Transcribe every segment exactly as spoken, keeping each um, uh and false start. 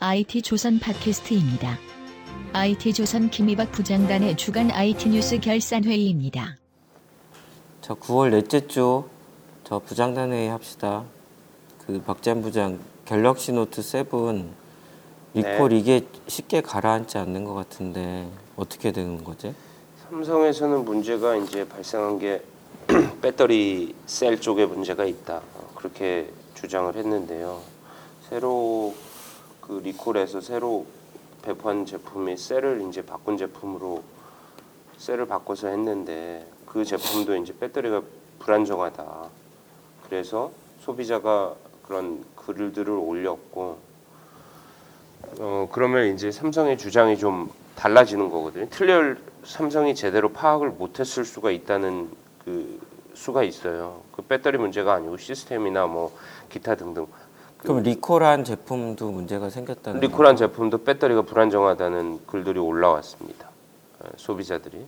아이티조선 팟캐스트입니다. 아이티조선 김이박 부장단의 주간 아이티 뉴스 결산회의입니다. 저 구월 넷째 주 저 부장단 회의 합시다. 그 박재한 부장 갤럭시 노트 세븐 리콜 네. 이게 쉽게 가라앉지 않는 것 같은데 어떻게 되는 거지? 삼성에서는 문제가 이제 발생한 게 배터리 셀 쪽에 문제가 있다, 그렇게 주장을 했는데요. 새로 그 리콜에서 새로 배포한 제품이 셀을 이제 바꾼 제품으로 셀을 바꿔서 했는데 그 제품도 이제 배터리가 불안정하다. 그래서 소비자가 그런 글들을 올렸고, 어 그러면 이제 삼성의 주장이 좀 달라지는 거거든요. 틀려 삼성이 제대로 파악을 못했을 수가 있다는 그 수가 있어요. 그 배터리 문제가 아니고 시스템이나 뭐 기타 등등. 그 그럼 리콜한 제품도 문제가 생겼다는 리콜한 거죠? 제품도 배터리가 불안정하다는 글들이 올라왔습니다. 소비자들이.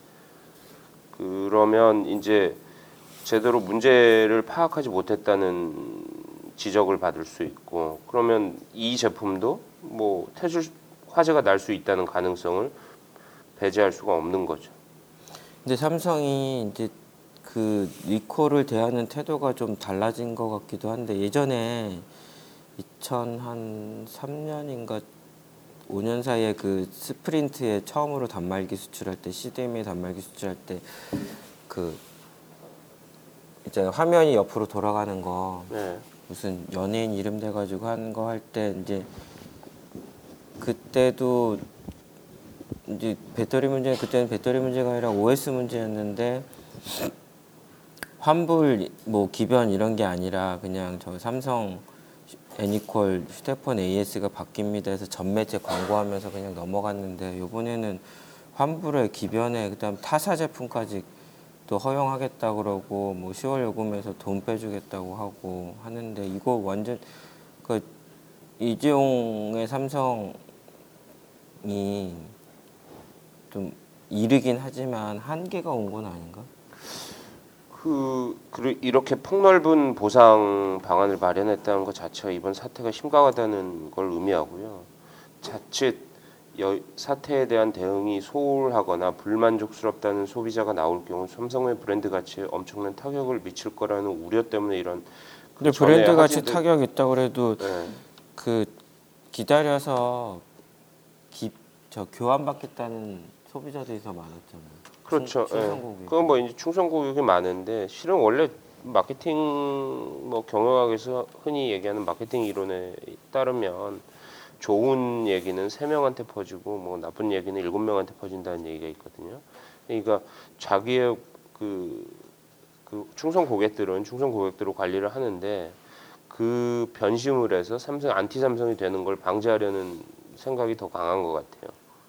그러면 이제 제대로 문제를 파악하지 못했다는 지적을 받을 수 있고, 그러면 이 제품도 뭐 태줄 화재가 날 수 있다는 가능성을 배제할 수가 없는 거죠. 근데 삼성이 이제 그 리콜을 대하는 태도가 좀 달라진 것 같기도 한데, 예전에 이천삼 년인가 오 년 사이에 그 스프린트에 처음으로 단말기 수출할 때, 씨디엠에이 단말기 수출할 때 그 이제 화면이 옆으로 돌아가는 거, 네. 무슨 연예인 이름 돼가지고 한 거 할 때 이제 그때도 이제 배터리 문제, 그때는 배터리 문제가 아니라 오에스 문제였는데, 환불 뭐 기변 이런 게 아니라 그냥 저 삼성 애니콜 휴대폰 에이에스가 바뀝니다 해서 전매체 광고하면서 그냥 넘어갔는데, 이번에는 환불에 기변에 그다음 타사 제품까지 또 허용하겠다 그러고, 뭐 시월 요금에서 돈 빼주겠다고 하고 하는데, 이거 완전 그 이재용의 삼성이 좀 이르긴 하지만 한계가 온 건 아닌가? 그, 그 이렇게 폭넓은 보상 방안을 마련했다는 것 자체가 이번 사태가 심각하다는 걸 의미하고요. 자칫 여, 사태에 대한 대응이 소홀하거나 불만족스럽다는 소비자가 나올 경우 삼성의 브랜드 가치에 엄청난 타격을 미칠 거라는 우려 때문에 이런. 근데 그 전에 브랜드 가치 하진들- 타격 있다고 그래도 네. 그 기다려서 기, 저 교환 받겠다는 소비자들이 더 많았잖아요. 그렇죠. 충- 예. 충성고객. 그건 뭐 이제 충성 고객이 많은데, 실은 원래 마케팅 뭐 경영학에서 흔히 얘기하는 마케팅 이론에 따르면 좋은 얘기는 세 명한테 퍼지고 뭐 나쁜 얘기는 일곱 명한테 퍼진다는 얘기가 있거든요. 그러니까 자기의 그, 그 충성 고객들은 충성 고객들로 관리를 하는데, 그 변심을 해서 삼성 안티 삼성이 되는 걸 방지하려는 생각이 더 강한 것 같아요.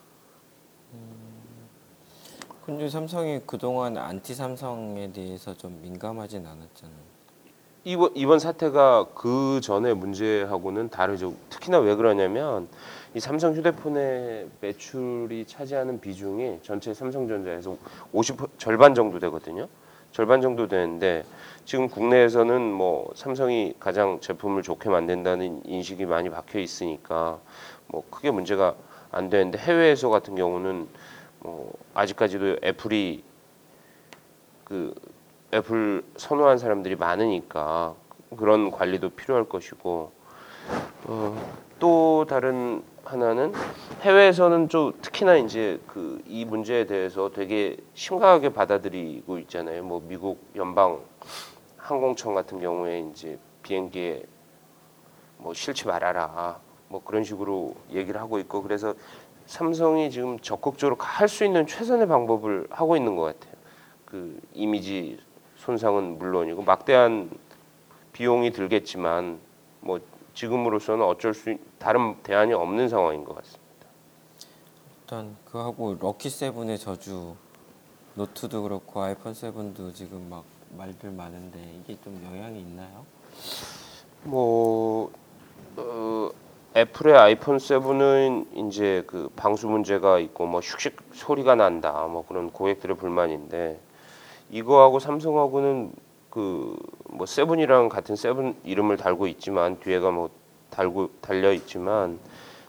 근데 삼성이 그동안 안티 삼성에 대해서 좀 민감하진 않았잖아요. 이번, 이번 사태가 그 전의 문제하고는 다르죠. 특히나 왜 그러냐면 이 삼성 휴대폰의 매출이 차지하는 비중이 전체 삼성전자에서 오십 절반 정도 되거든요. 절반 정도 되는데, 지금 국내에서는 뭐 삼성이 가장 제품을 좋게 만든다는 인식이 많이 박혀 있으니까 뭐 크게 문제가 안 되는데, 해외에서 같은 경우는 뭐 아직까지도 애플이 그 애플 선호한 사람들이 많으니까 그런 관리도 필요할 것이고, 어, 또 다른 하나는 해외에서는 좀 특히나 이제 그 이 문제에 대해서 되게 심각하게 받아들이고 있잖아요. 뭐 미국 연방 항공청 같은 경우에 이제 비행기에 뭐 실지 말아라 뭐 그런 식으로 얘기를 하고 있고, 그래서 삼성이 지금 적극적으로 할 수 있는 최선의 방법을 하고 있는 것 같아요. 그 이미지 손상은 물론이고 막대한 비용이 들겠지만 뭐 지금으로서는 어쩔 수 다른 대안이 없는 상황인 것 같습니다. 일단 그하고 럭키 세븐의 저주, 노트도 그렇고 아이폰 세븐도 지금 막 말들 많은데, 이게 좀 영향이 있나요? 뭐 어, 애플의 아이폰 세븐은 이제 그 방수 문제가 있고 뭐 슉슉 소리가 난다 뭐 그런 고객들의 불만인데, 이거하고 삼성하고는 그 뭐 세븐이랑 같은 세븐 이름을 달고 있지만 뒤에가 뭐 달고 달려 있지만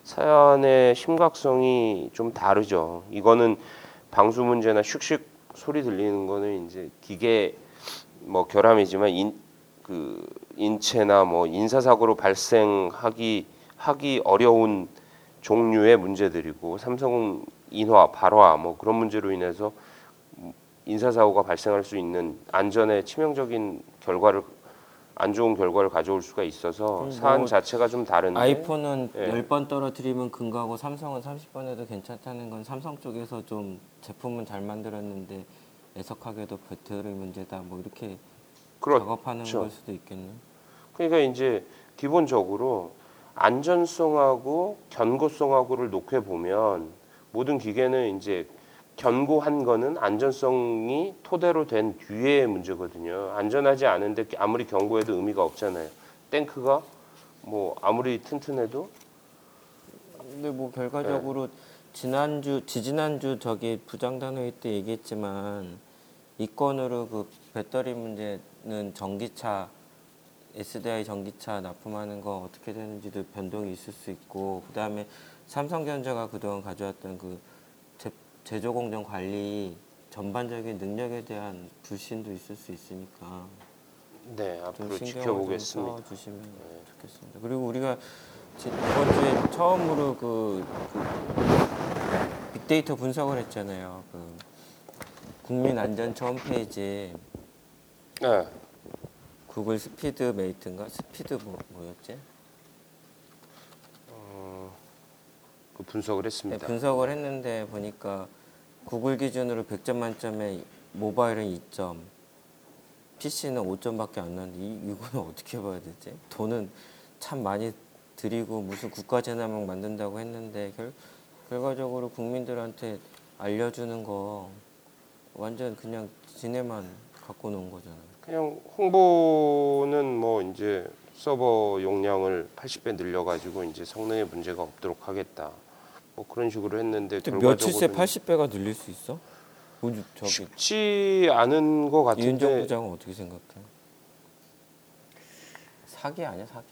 사안의 심각성이 좀 다르죠. 이거는 방수 문제나 슉슉 소리 들리는 거는 이제 기계 뭐 결함이지만 인, 그 인체나 뭐 인사사고로 발생하기 하기 어려운 종류의 문제들이고 삼성 인화, 발화 뭐 그런 문제로 인해서 인사사고가 발생할 수 있는 안전에 치명적인 결과를 안 좋은 결과를 가져올 수가 있어서 뭐 사안 자체가 좀 다른데 아이폰은 예. 열 번 떨어뜨리면 금가고 삼성은 삼십 번 해도 괜찮다는 건 삼성 쪽에서 좀 제품은 잘 만들었는데 애석하게도 배터리 문제다 뭐 이렇게 그렇죠. 작업하는 걸 수도 있겠네. 그러니까 이제 기본적으로 안전성하고 견고성하고를 놓게 보면 모든 기계는 이제 견고한 거는 안전성이 토대로 된 뒤의 문제거든요. 안전하지 않은데 아무리 견고해도 의미가 없잖아요. 탱크가 뭐 아무리 튼튼해도 근데 뭐 결과적으로 지난주 지지난주 저기 부장단회의 때 얘기했지만 이 건으로 그 배터리 문제는 전기차 에스디아이 전기차 납품하는 거 어떻게 되는지도 변동이 있을 수 있고 그다음에 삼성전자가 그동안 가져왔던 그 제, 제조 공정 관리 전반적인 능력에 대한 불신도 있을 수 있으니까 네 좀 앞으로 신경을 지켜보겠습니다. 좀 써주시면 좋겠습니다. 그리고 우리가 지- 이번 주에 처음으로 그, 그 빅데이터 분석을 했잖아요. 그 국민안전처 홈페이지 네. 구글 스피드 메이트인가 스피드 뭐, 뭐였지? 그 분석을 네, 했습니다. 분석을 했는데 보니까 구글 기준으로 백 점 만점에 모바일은 이 점, 피씨는 오 점밖에 안 나는데 이, 이거는 어떻게 봐야 되지? 돈은 참 많이 들이고 무슨 국가재난망 만든다고 했는데 결, 결과적으로 국민들한테 알려주는 거 완전 그냥 지네만 갖고 놓은 거잖아요. 그냥 홍보는 뭐 이제 서버 용량을 팔십 배 늘려가지고 이제 성능에 문제가 없도록 하겠다. 뭐 그런 식으로 했는데 근데 며칠 새 결과적으로는 팔십 배가 늘릴 수 있어? 우주 저기 쉽지 않은 것 이은정 같은데 부장은 어떻게 생각해? 사기 아니야 사기?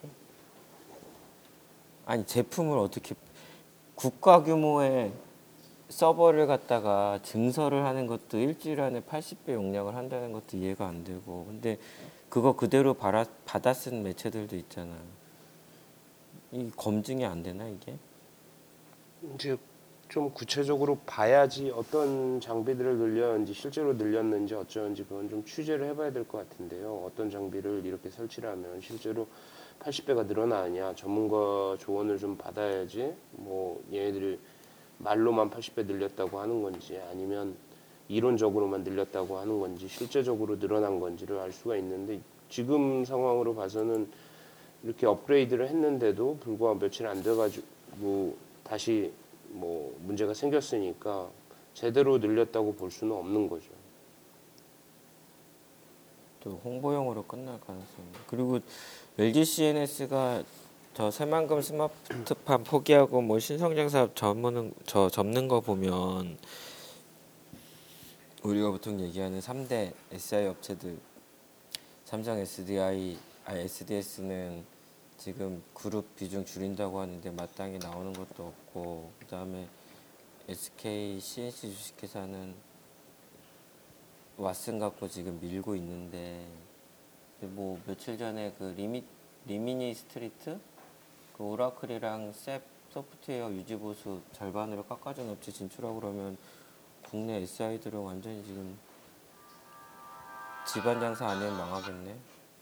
아니 제품을 어떻게 국가 규모의 서버를 갖다가 증설을 하는 것도 일주일 안에 팔십 배 용량을 한다는 것도 이해가 안 되고 근데 그거 그대로 받아, 받아 쓴 매체들도 있잖아. 이 검증이 안 되나 이게? 이제 좀 구체적으로 봐야지 어떤 장비들을 늘렸는지 실제로 늘렸는지 어쩌는지 그건 좀 취재를 해봐야 될 것 같은데요. 어떤 장비를 이렇게 설치를 하면 실제로 팔십 배가 늘어나느냐 전문가 조언을 좀 받아야지 뭐 얘네들이 말로만 팔십 배 늘렸다고 하는 건지 아니면 이론적으로만 늘렸다고 하는 건지 실제적으로 늘어난 건지를 알 수가 있는데 지금 상황으로 봐서는 이렇게 업그레이드를 했는데도 불과 며칠 안 돼가지고 다시 뭐 문제가 생겼으니까 제대로 늘렸다고 볼 수는 없는 거죠. 또 홍보용으로 끝날 가능성이. 그리고 엘지 씨엔에스가 저 새만금 스마트팜 포기하고 뭐 신성장 사업 접는 저 접는 거 보면 우리가 보통 얘기하는 삼 대 에스아이 업체들 삼성 에스디아이, 아 에스디에스는 지금 그룹 비중 줄인다고 하는데 마땅히 나오는 것도 없고 그다음에 에스케이 씨엔씨 주식회사는 왓슨 갖고 지금 밀고 있는데 뭐 며칠 전에 그 리미 리미니 스트리트 그 오라클이랑 셉 소프트웨어 유지 보수 절반으로 깎아준 업체 진출하고 그러면 국내 에스아이들은 완전히 지금 집안 장사 안 하면 망하겠네.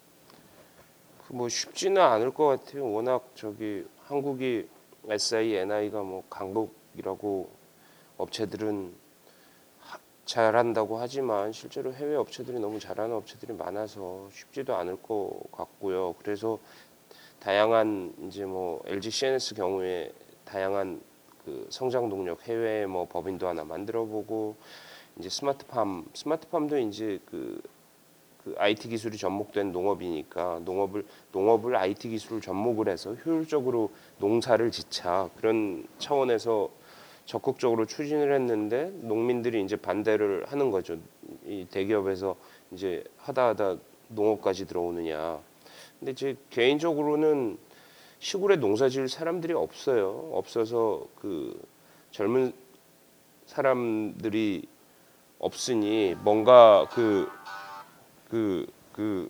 뭐 쉽지는 않을 것 같아요. 워낙 저기 한국이 에스아이, 엔아이가 뭐 강국이라고 업체들은 하, 잘한다고 하지만 실제로 해외 업체들이 너무 잘하는 업체들이 많아서 쉽지도 않을 것 같고요. 그래서 다양한 이제 뭐 엘지 씨엔에스 경우에 다양한 그 성장 동력 해외 뭐 법인도 하나 만들어보고 이제 스마트팜 스마트팜도 이제 그, 그 아이티 기술이 접목된 농업이니까 농업을 농업을 아이티 기술을 접목을 해서 효율적으로 농사를 짓자 그런 차원에서 적극적으로 추진을 했는데 농민들이 이제 반대를 하는 거죠. 이 대기업에서 이제 하다 하다 농업까지 들어오느냐. 근데 제 개인적으로는 시골에 농사지을 사람들이 없어요. 없어서 그 젊은 사람들이 없으니 뭔가 그 그, 그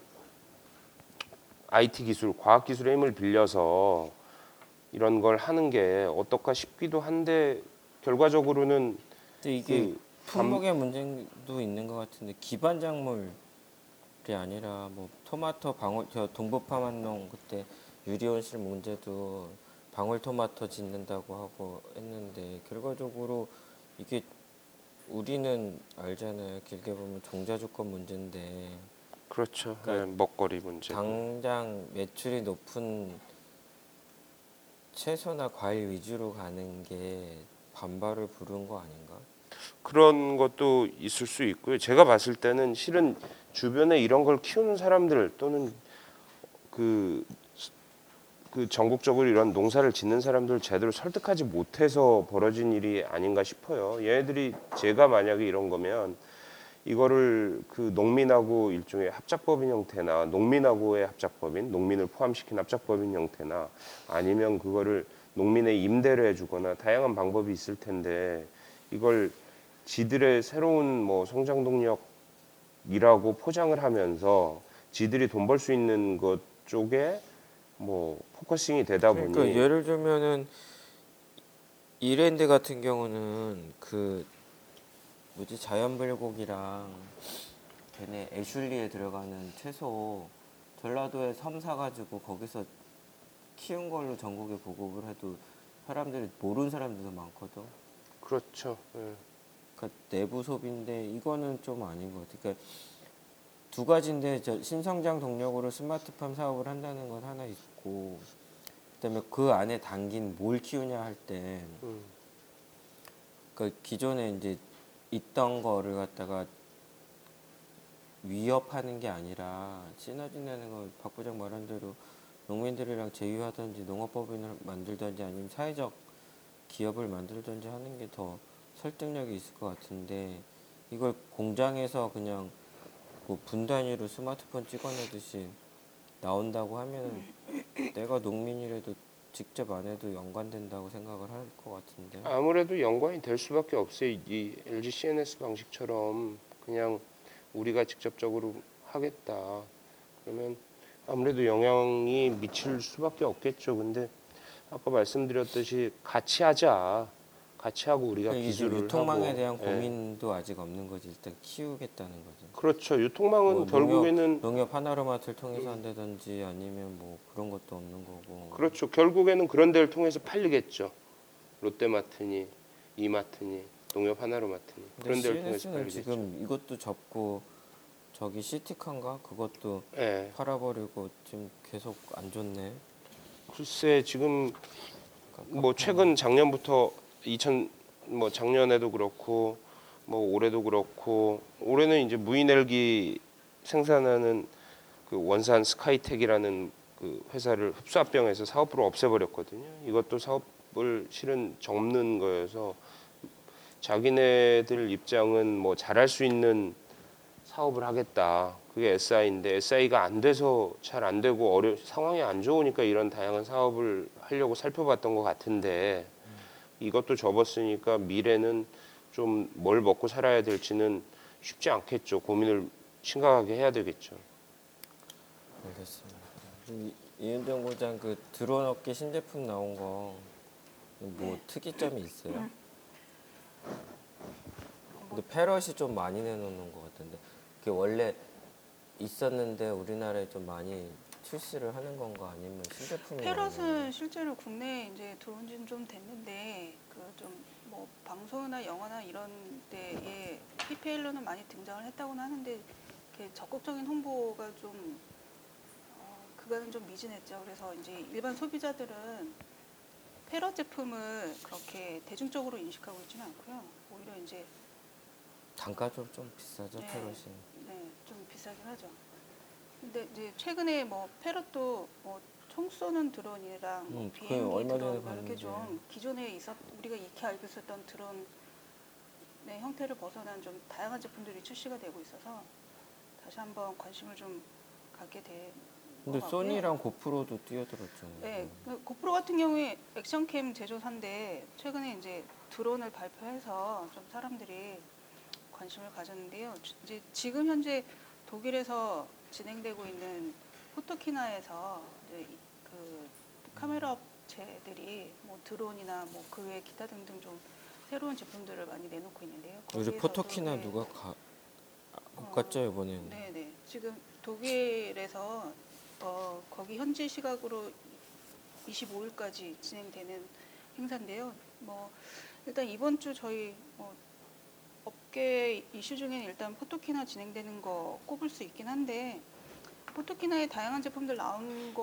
아이티 기술, 과학 기술의 힘을 빌려서 이런 걸 하는 게 어떨까 싶기도 한데 결과적으로는 근데 이게 그 품목의 문제도 있는 것 같은데 기반 작물이 아니라 뭐 토마토 방울 저 동부파만농 그때 유리온실 문제도 방울토마토 짓는다고 하고 했는데 결과적으로 이게 우리는 알잖아요. 길게 보면 종자조건 문제인데 그렇죠. 그러니까 네, 먹거리 문제. 당장 매출이 높은 채소나 과일 위주로 가는 게 반발을 부른 거 아닌가? 그런 것도 있을 수 있고요. 제가 봤을 때는 실은 주변에 이런 걸 키우는 사람들 또는 그, 그 전국적으로 이런 농사를 짓는 사람들 제대로 설득하지 못해서 벌어진 일이 아닌가 싶어요. 얘네들이 제가 만약에 이런 거면 이거를 그 농민하고 일종의 합작법인 형태나 농민하고의 합작법인, 농민을 포함시킨 합작법인 형태나 아니면 그거를 농민의 임대를 해주거나 다양한 방법이 있을 텐데 이걸 지들의 새로운 뭐 성장 동력이라고 포장을 하면서 지들이 돈 벌 수 있는 것 쪽에 뭐 포커싱이 되다 보니 그러니까 예를 들면은 이랜드 같은 경우는 그 뭐지 자연불고기랑 걔네 애슐리에 들어가는 채소 전라도에 섬 사가지고 거기서 키운 걸로 전국에 보급을 해도 사람들이 모르는 사람들도 많거든. 그렇죠. 예. 그러니까 내부 소비인데 이거는 좀 아닌 것 같아. 그러니까 두 가지인데 저 신성장 동력으로 스마트팜 사업을 한다는 건 하나 있고 그다음에 그 안에 담긴 뭘 키우냐 할 때 음. 그 기존에 이제 있던 거를 갖다가 위협하는 게 아니라 시너지 내는 거 박 부장 말한 대로 농민들이랑 제휴하든지 농업법인을 만들든지 아니면 사회적 기업을 만들든지 하는 게 더 설득력이 있을 것 같은데 이걸 공장에서 그냥 뭐 분 단위로 스마트폰 찍어내듯이 나온다고 하면은 내가 농민이라도 직접 안 해도 연관된다고 생각을 할 것 같은데. 아무래도 연관이 될 수밖에 없어요. 이 엘지 씨엔에스 방식처럼 그냥 우리가 직접적으로 하겠다. 그러면 아무래도 영향이 미칠 수밖에 없겠죠. 근데 아까 말씀드렸듯이 같이 하자. 같이 하고 우리가 이게 지금 기술을 유통망에 하고. 대한 예. 고민도 아직 없는 거지. 일단 키우겠다는 거죠. 그렇죠. 유통망은 뭐 결국에는 농협, 농협 하나로마트를 통해서 한다든지 아니면 뭐 그런 것도 없는 거고. 그렇죠. 결국에는 그런 데를 통해서 팔리겠죠. 롯데마트니 이마트니 농협 하나로마트니 근데 그런 데를 통해서 씨엔에스는 팔리겠죠. 지금 이것도 접고 저기 시티칸가 그것도 예. 팔아버리고 지금 계속 안 좋네. 글쎄 지금 뭐 최근 작년부터 이천 뭐 작년에도 그렇고 뭐 올해도 그렇고 올해는 이제 무인헬기 생산하는 그 원산 스카이텍이라는 그 회사를 흡수합병해서 사업부를 없애버렸거든요. 이것도 사업을 실은 접는 거여서 자기네들 입장은 뭐 잘할 수 있는 사업을 하겠다. 그게 에스아이인데 에스아이가 안 돼서 잘 안 되고 어려 상황이 안 좋으니까 이런 다양한 사업을 하려고 살펴봤던 것 같은데 이것도 접었으니까 미래는 좀 뭘 먹고 살아야 될지는 쉽지 않겠죠. 고민을 심각하게 해야 되겠죠. 알겠습니다. 이- 이은정 고장 그 드론 업계 신제품 나온 거 뭐 특이점이 있어요? 근데 패럿이 좀 많이 내놓는 것 같은데 그게 원래 있었는데 우리나라에 좀 많이 출시를 하는 건가 아니면 신제품이 패럿은 실제로 국내에 이제 들어온 지는 좀 됐는데 그 좀 뭐 방송이나 영화나 이런 데에 피피엘로는 많이 등장을 했다고는 하는데 이렇게 적극적인 홍보가 좀 어, 그거는 좀 미진했죠. 그래서 이제 일반 소비자들은 패럿 제품을 그렇게 대중적으로 인식하고 있지는 않고요. 오히려 이제 단가도 좀 비싸죠 네, 패럿이. 네, 좀 비싸긴 하죠. 근데 이제 최근에 뭐 패럿도 뭐 총 쏘는 드론이랑 뭐 음, 그게 비행기 얼마 전에 드론 뭐 이렇게 봤는데. 좀 기존에 있었 우리가 익히 알고 있었던 드론의 형태를 벗어난 좀 다양한 제품들이 출시가 되고 있어서 다시 한번 관심을 좀 갖게 된 근데 것 같고요. 소니랑 고프로도 뛰어들었잖아요. 네, 그 고프로 같은 경우에 액션캠 제조사인데 최근에 이제 드론을 발표해서 좀 사람들이 관심을 가졌는데요. 주- 이제 지금 현재 독일에서 진행되고 있는 포토키나에서 이제 이- 그 카메라 업체들이 뭐 드론이나 뭐 그 외 기타 등등 좀 새로운 제품들을 많이 내놓고 있는데요. 요새 거기에서도, 포토키나 네, 누가 가, 못 어, 갔죠 이번에는. 네네. 지금 독일에서 어, 거기 현지 시각으로 이십오 일까지 진행되는 행사인데요. 뭐 일단 이번 주 저희 뭐 업계 이슈 중에는 일단 포토키나 진행되는 거 꼽을 수 있긴 한데 포토키나에 다양한 제품들 나온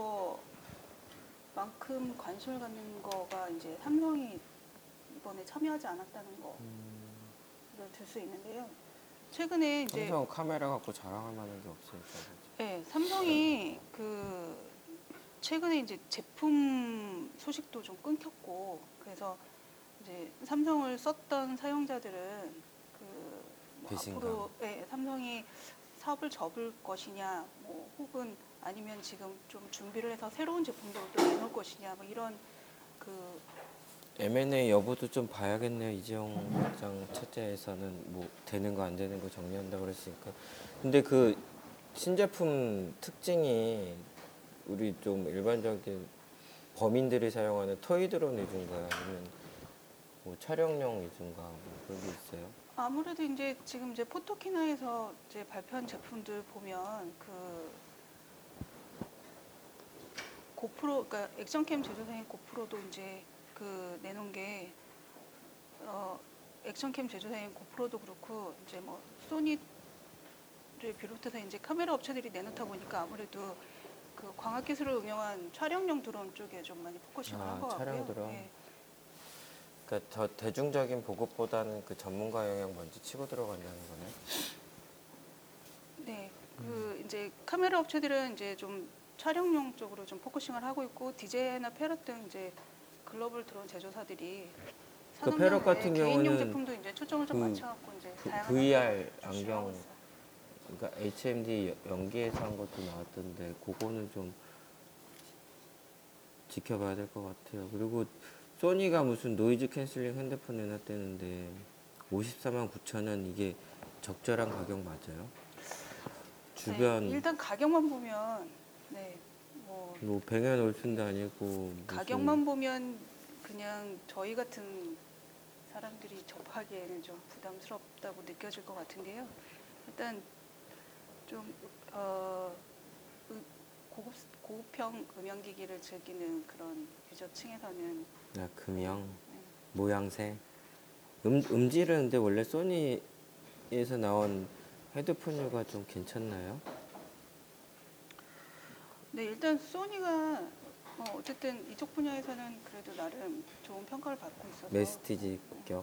거만큼 관심을 갖는 거가 이제 삼성이 이번에 참여하지 않았다는 거를 들 수 있는데요. 최근에 이제 삼성 카메라 갖고 자랑할 만한 게 없으니까. 네, 삼성이 그 최근에 이제 제품 소식도 좀 끊겼고 그래서 이제 삼성을 썼던 사용자들은 그뭐 배신감. 앞으로 예, 삼성이 사업을 접을 것이냐, 뭐 혹은 아니면 지금 좀 준비를 해서 새로운 제품도 또 내놓을 것이냐, 뭐 이런 그 엠 앤 에이 여부도 좀 봐야겠네요. 이재용 회장 체제에서는 뭐 되는 거 안 되는 거 정리한다고 그랬으니까. 근데 그 신제품 특징이 우리 좀 일반적인 범인들이 사용하는 토이 드론 위주인가요? 아니면 뭐 촬영용 위주인가 뭐 그런 게 있어요? 아무래도 이제 지금 이제 포토키나에서 이제 발표한 제품들 보면 그 고프로, 그러니까 액션캠 제조사인 고프로도 이제 그 내놓은 게 어, 액션캠 제조사인 고프로도 그렇고 이제 뭐 소니를 비롯해서 이제 카메라 업체들이 내놓다 보니까 아무래도 그 광학 기술을 응용한 촬영용 드론 쪽에 좀 많이 포커싱을 아, 한 것 같고요. 촬영 드론. 예. 그러니까 더 대중적인 보급보다는 그 전문가 영역 먼저 치고 들어간다는 거네. 네, 그 이제 카메라 업체들은 이제 좀 촬영용 쪽으로 좀 포커싱을 하고 있고 디제이나 페럿 등 이제 글로벌 드론 제조사들이 그 산업용 페럿 외에 같은 개인용 경우는 제품도 이제 초점을 좀 그 맞춰갖고 이제 그 다양한 브이 알 환경을 출시하고 안경, 있어요. 그러니까 에이치 엠 디 연기에서 한 것도 나왔던데 그거는 좀 지켜봐야 될 것 같아요. 그리고 소니가 무슨 노이즈 캔슬링 핸드폰 내놨다는데 오십사만 구천 원 이게 적절한 가격 맞아요? 주변 네, 일단 가격만 보면 네, 뭐 뭐 뱅앤 올슨도 아니고 무슨 가격만 보면 그냥 저희 같은 사람들이 접하기에는 좀 부담스럽다고 느껴질 것 같은데요. 일단 좀 어, 의- 고급 고급형 음향기기를 즐기는 그런 유저층에서는 아, 금형 네. 모양새 음, 음질은 근데 원래 소니에서 나온 헤드폰류가 좀 괜찮나요? 네, 일단 소니가 어, 어쨌든 이쪽 분야에서는 그래도 나름 좋은 평가를 받고 있어서 메스티지격.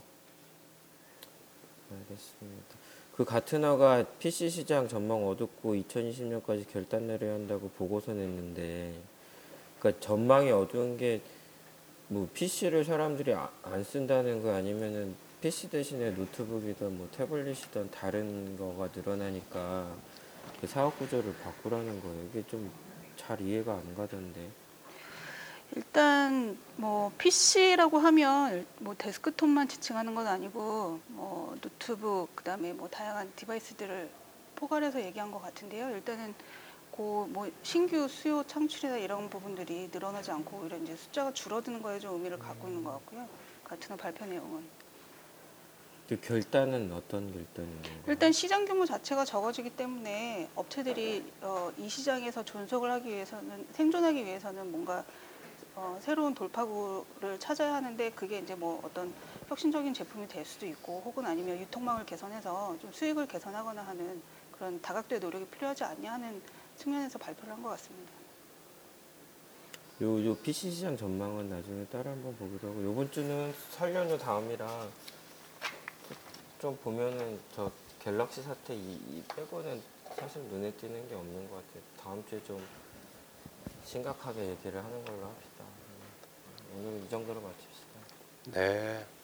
알겠습니다. 그 가트너가 피씨 시장 전망 어둡고 이천이십 년까지 결단 내려야 한다고 보고서 냈는데, 그러니까 전망이 어두운 게 뭐 피씨를 사람들이 아, 안 쓴다는 거 아니면은 피씨 대신에 노트북이든 뭐 태블릿이든 다른 거가 늘어나니까 그 사업 구조를 바꾸라는 거예요. 이게 좀 잘 이해가 안 가던데. 일단 뭐 피씨라고 하면 뭐 데스크톱만 지칭하는 건 아니고 뭐 노트북 그다음에 뭐 다양한 디바이스들을 포괄해서 얘기한 것 같은데요. 일단은 그 뭐 신규 수요 창출이나 이런 부분들이 늘어나지 않고 오히려 이제 숫자가 줄어드는 거에 좀 의미를 갖고 있는 것 같고요. 같은 발표 내용은 그 결단은 어떤 결단인 건가요? 일단 시장 규모 자체가 적어지기 때문에 업체들이 어, 이 시장에서 존속을 하기 위해서는 생존하기 위해서는 뭔가 어, 새로운 돌파구를 찾아야 하는데 그게 이제 뭐 어떤 혁신적인 제품이 될 수도 있고 혹은 아니면 유통망을 개선해서 좀 수익을 개선하거나 하는 그런 다각도의 노력이 필요하지 않냐 하는 측면에서 발표를 한 것 같습니다. 요, 요 피씨 시장 전망은 나중에 따라 한번 보기로 하고, 요번 주는 설 연휴 다음이라 좀 보면은 저 갤럭시 사태 이, 이 빼고는 사실 눈에 띄는 게 없는 것 같아요. 다음 주에 좀 심각하게 얘기를 하는 걸로 합시다. 오늘 이 정도로 마칩시다. 네.